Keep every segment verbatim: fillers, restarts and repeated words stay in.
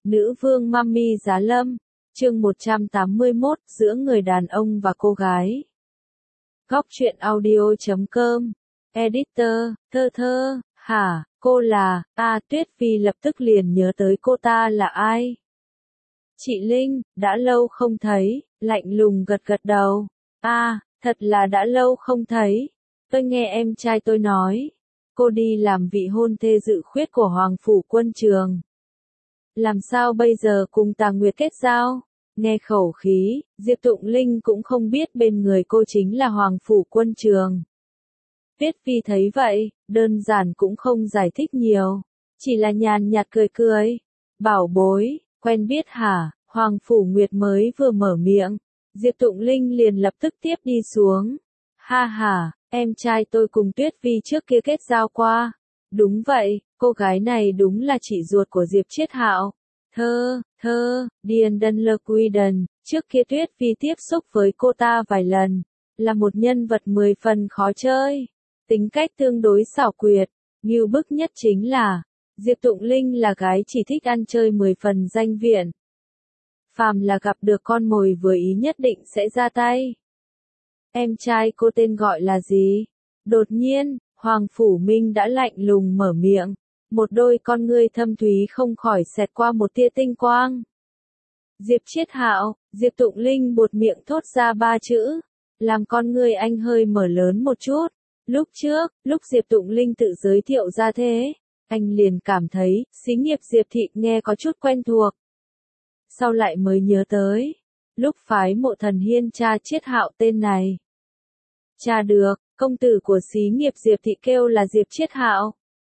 Nữ vương Mami Giá Lâm, chương một trăm tám mươi mốt, giữa người đàn ông và cô gái. Góc truyện audio chấm com, editor, thơ thơ, hả, cô là, a Tuyết Phi lập tức liền nhớ tới cô ta là ai. Chị Linh, đã lâu không thấy, lạnh lùng gật gật đầu, a thật là đã lâu không thấy, tôi nghe em trai tôi nói, cô đi làm vị hôn thê dự khuyết của Hoàng Phủ Quân Trường. Làm sao bây giờ cùng Tà Nguyệt kết giao? Nghe khẩu khí, Diệp Tụng Linh cũng không biết bên người cô chính là Hoàng Phủ Quân Trường. Tuyết Phi thấy vậy, đơn giản cũng không giải thích nhiều, chỉ là nhàn nhạt cười cười. Bảo bối, quen biết hả? Hoàng Phủ Nguyệt mới vừa mở miệng, Diệp Tụng Linh liền lập tức tiếp đi xuống. Ha ha, em trai tôi cùng Tuyết Phi trước kia kết giao qua. Đúng vậy, cô gái này đúng là chị ruột của Diệp Chiết Hạo. Thơ, thơ, Điền Đân Lơ Quy Đần, trước kia Tuyết Phi tiếp xúc với cô ta vài lần, là một nhân vật mười phần khó chơi, tính cách tương đối xảo quyệt, ngưu bức nhất chính là, Diệp Tụng Linh là gái chỉ thích ăn chơi mười phần danh viện. Phàm là gặp được con mồi vừa ý nhất định sẽ ra tay. Em trai cô tên gọi là gì? Đột nhiên, Hoàng Phủ Minh đã lạnh lùng mở miệng, một đôi con ngươi thâm thúy không khỏi xẹt qua một tia tinh quang. Diệp Chiết Hạo, Diệp Tụng Linh buột miệng thốt ra ba chữ, làm con ngươi anh hơi mở lớn một chút. Lúc trước, lúc Diệp Tụng Linh tự giới thiệu ra thế, anh liền cảm thấy, xí nghiệp Diệp Thị nghe có chút quen thuộc. Sau lại mới nhớ tới, lúc phái Mộ Thần Hiên tra Chiết Hạo tên này. Tra được, công tử của xí nghiệp Diệp Thị kêu là Diệp Chiết Hạo.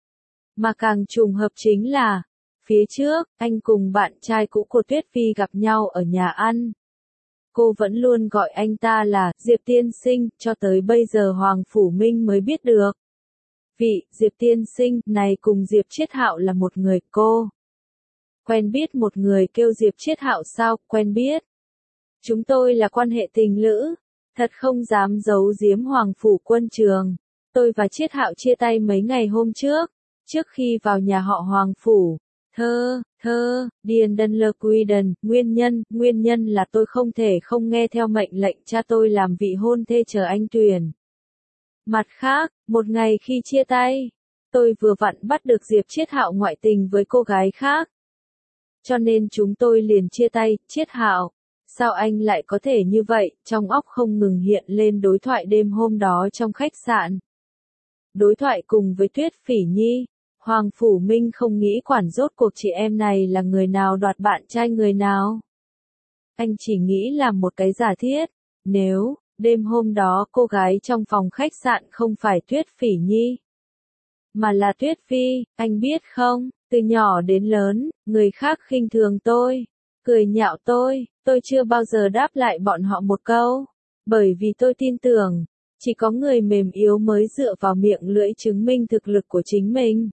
Mà càng trùng hợp chính là, phía trước, anh cùng bạn trai cũ của Tuyết Phi gặp nhau ở nhà ăn. Cô vẫn luôn gọi anh ta là Diệp Tiên Sinh, cho tới bây giờ Hoàng Phủ Minh mới biết được. Vị Diệp Tiên Sinh này cùng Diệp Chiết Hạo là một người cô. Quen biết một người kêu Diệp Chiết Hạo sao, quen biết. Chúng tôi là quan hệ tình lữ, thật không dám giấu giếm Hoàng Phủ Quân Trường. Tôi và Chiết Hạo chia tay mấy ngày hôm trước, trước khi vào nhà họ Hoàng Phủ. Thơ, thơ, Điền Đân Lơ Quy Đần, nguyên nhân, nguyên nhân là tôi không thể không nghe theo mệnh lệnh cha tôi làm vị hôn thê chờ anh tuyển. Mặt khác, một ngày khi chia tay, tôi vừa vặn bắt được Diệp Chiết Hạo ngoại tình với cô gái khác. Cho nên chúng tôi liền chia tay. Chiết Hạo, sao anh lại có thể như vậy? Trong óc không ngừng hiện lên đối thoại đêm hôm đó trong khách sạn. Đối thoại cùng với Tuyết Phỉ Nhi. Hoàng Phủ Minh không nghĩ quản rốt cuộc chị em này là người nào đoạt bạn trai người nào. Anh chỉ nghĩ là một cái giả thiết. Nếu, đêm hôm đó cô gái trong phòng khách sạn không phải Tuyết Phỉ Nhi, mà là Tuyết Phi, anh biết không, từ nhỏ đến lớn, người khác khinh thường tôi, cười nhạo tôi, tôi chưa bao giờ đáp lại bọn họ một câu. Bởi vì tôi tin tưởng, chỉ có người mềm yếu mới dựa vào miệng lưỡi chứng minh thực lực của chính mình.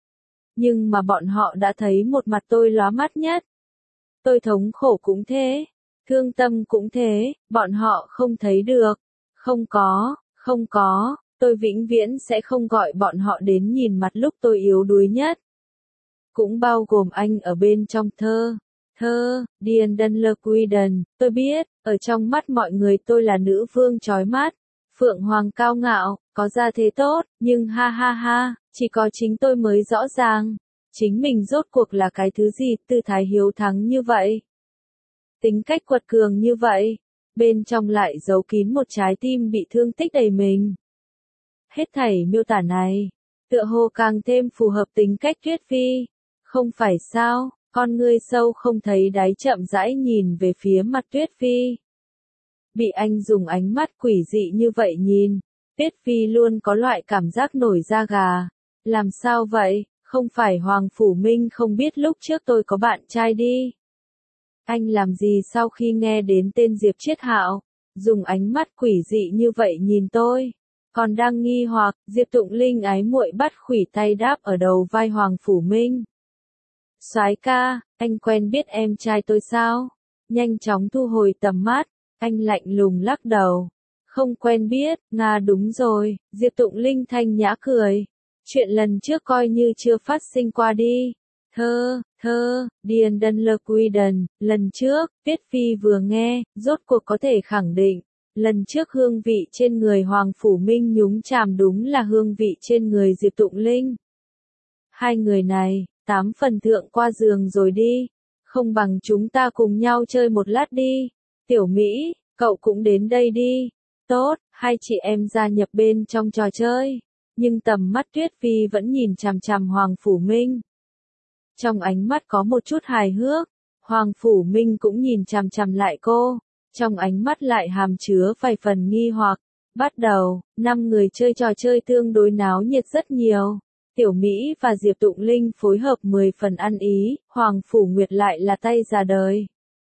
Nhưng mà bọn họ đã thấy một mặt tôi lóa mắt nhất. Tôi thống khổ cũng thế, thương tâm cũng thế, bọn họ không thấy được. Không có, không có, tôi vĩnh viễn sẽ không gọi bọn họ đến nhìn mặt lúc tôi yếu đuối nhất. Cũng bao gồm anh ở bên trong thơ. Thơ, Điền Đân Lơ Quy Đần, tôi biết, ở trong mắt mọi người tôi là nữ vương chói mắt, phượng hoàng cao ngạo, có gia thế tốt, nhưng ha ha ha, chỉ có chính tôi mới rõ ràng, chính mình rốt cuộc là cái thứ gì, tư thái hiếu thắng như vậy. Tính cách quật cường như vậy, bên trong lại giấu kín một trái tim bị thương tích đầy mình. Hết thảy miêu tả này, tựa hồ càng thêm phù hợp tính cách Tuyết Phi, không phải sao? Con ngươi sâu không thấy đáy chậm rãi nhìn về phía mặt Tuyết Phi. Bị anh dùng ánh mắt quỷ dị như vậy nhìn, Tuyết Phi luôn có loại cảm giác nổi da gà. Làm sao vậy, không phải Hoàng Phủ Minh không biết lúc trước tôi có bạn trai đi. Anh làm gì sau khi nghe đến tên Diệp Chiết Hạo, dùng ánh mắt quỷ dị như vậy nhìn tôi. Còn đang nghi hoặc, Diệp Tụng Linh ái muội bắt khủy tay đáp ở đầu vai Hoàng Phủ Minh. Soái ca, anh quen biết em trai tôi sao? Nhanh chóng thu hồi tầm mắt, anh lạnh lùng lắc đầu. Không quen biết, Nga đúng rồi, Diệp Tụng Linh thanh nhã cười. Chuyện lần trước coi như chưa phát sinh qua đi. thơ, thơ, Điền Đần Lơ Quy Đần, lần trước, Tuyết Phi vừa nghe, rốt cuộc có thể khẳng định, lần trước hương vị trên người Hoàng Phủ Minh nhúng chàm đúng là hương vị trên người Diệp Tụng Linh. Hai người này, tám phần thượng qua giường rồi đi, không bằng chúng ta cùng nhau chơi một lát đi. Tiểu Mỹ, cậu cũng đến đây đi. Tốt, hai chị em gia nhập bên trong trò chơi. Nhưng tầm mắt Tuyết Phi vẫn nhìn chằm chằm Hoàng Phủ Minh. Trong ánh mắt có một chút hài hước, Hoàng Phủ Minh cũng nhìn chằm chằm lại cô, trong ánh mắt lại hàm chứa vài phần nghi hoặc. Bắt đầu, năm người chơi trò chơi tương đối náo nhiệt rất nhiều. Tiểu Mỹ và Diệp Tụng Linh phối hợp mười phần ăn ý, Hoàng Phủ Nguyệt lại là tay già đời.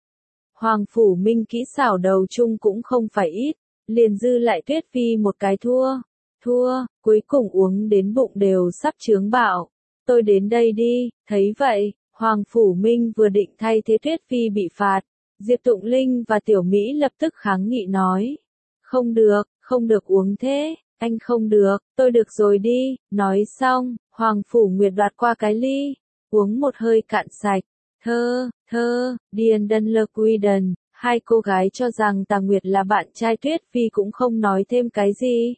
Hoàng Phủ Minh kỹ xảo đầu chung cũng không phải ít, liền dư lại Tuyết Phi một cái thua. Thua, cuối cùng uống đến bụng đều sắp chướng bạo. Tôi đến đây đi, thấy vậy, Hoàng Phủ Minh vừa định thay thế Tuyết Phi bị phạt. Diệp Tụng Linh và Tiểu Mỹ lập tức kháng nghị nói. Không được, không được uống thế, anh không được, tôi được rồi đi. Nói xong, Hoàng Phủ Nguyệt đoạt qua cái ly, uống một hơi cạn sạch. Thơ, thơ, Điền Đần Lơ Quy Đần, hai cô gái cho rằng Tà Nguyệt là bạn trai Tuyết Phi cũng không nói thêm cái gì.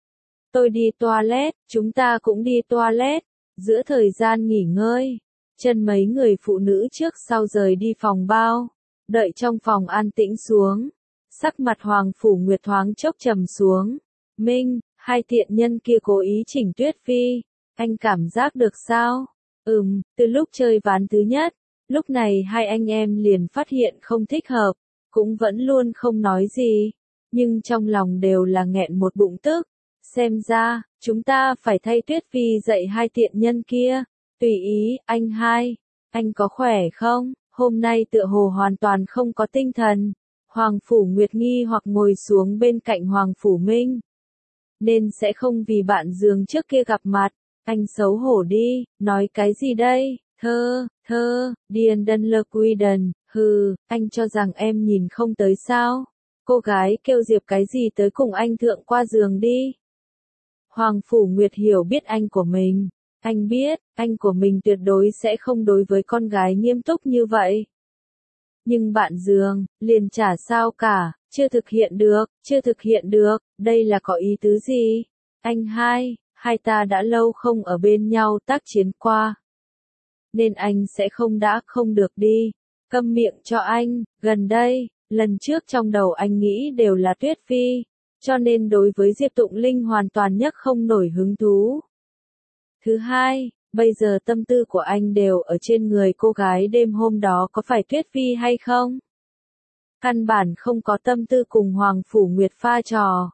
Tôi đi toilet, chúng ta cũng đi toilet. Giữa thời gian nghỉ ngơi, chân mấy người phụ nữ trước sau rời đi phòng bao, đợi trong phòng an tĩnh xuống. Sắc mặt Hoàng Phủ Nguyệt thoáng chốc trầm xuống. Minh, hai thiện nhân kia cố ý chỉnh Tuyết Phi, anh cảm giác được sao? Ừm, từ lúc chơi ván thứ nhất, lúc này hai anh em liền phát hiện không thích hợp, cũng vẫn luôn không nói gì, nhưng trong lòng đều là nghẹn một bụng tức. Xem ra, chúng ta phải thay Tuyết Phi dạy hai tiện nhân kia. Tùy ý, anh hai, anh có khỏe không? Hôm nay tựa hồ hoàn toàn không có tinh thần. Hoàng Phủ Nguyệt nghi hoặc ngồi xuống bên cạnh Hoàng Phủ Minh. Nên sẽ không vì bạn giường trước kia gặp mặt. Anh xấu hổ đi, nói cái gì đây? Thơ, thơ, Điền Đần Lơ Quy Đần, hừ, anh cho rằng em nhìn không tới sao? Cô gái kêu Diệp cái gì tới cùng anh thượng qua giường đi. Hoàng Phủ Nguyệt hiểu biết anh của mình. Anh biết, anh của mình tuyệt đối sẽ không đối với con gái nghiêm túc như vậy. Nhưng bạn giường, liền chả sao cả, chưa thực hiện được, chưa thực hiện được, đây là có ý tứ gì? Anh hai, hai ta đã lâu không ở bên nhau tác chiến qua. Nên anh sẽ không đã không được đi. Câm miệng cho anh, gần đây, lần trước trong đầu anh nghĩ đều là Tuyết Phi. Cho nên đối với Diệp Tụng Linh hoàn toàn nhất không nổi hứng thú. Thứ hai, bây giờ tâm tư của anh đều ở trên người cô gái đêm hôm đó có phải Tuyết Phi hay không? Căn bản không có tâm tư cùng Hoàng Phủ Nguyệt pha trò.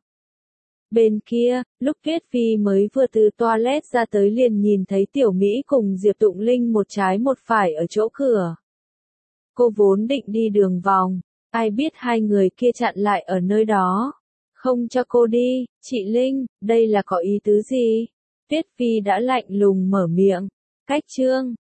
Bên kia, lúc Tuyết Phi mới vừa từ toilet ra tới liền nhìn thấy Tiểu Mỹ cùng Diệp Tụng Linh một trái một phải ở chỗ cửa. Cô vốn định đi đường vòng, ai biết hai người kia chặn lại ở nơi đó. Không cho cô đi, chị Linh, đây là có ý tứ gì? Tuyết Phi đã lạnh lùng mở miệng. Cách chương,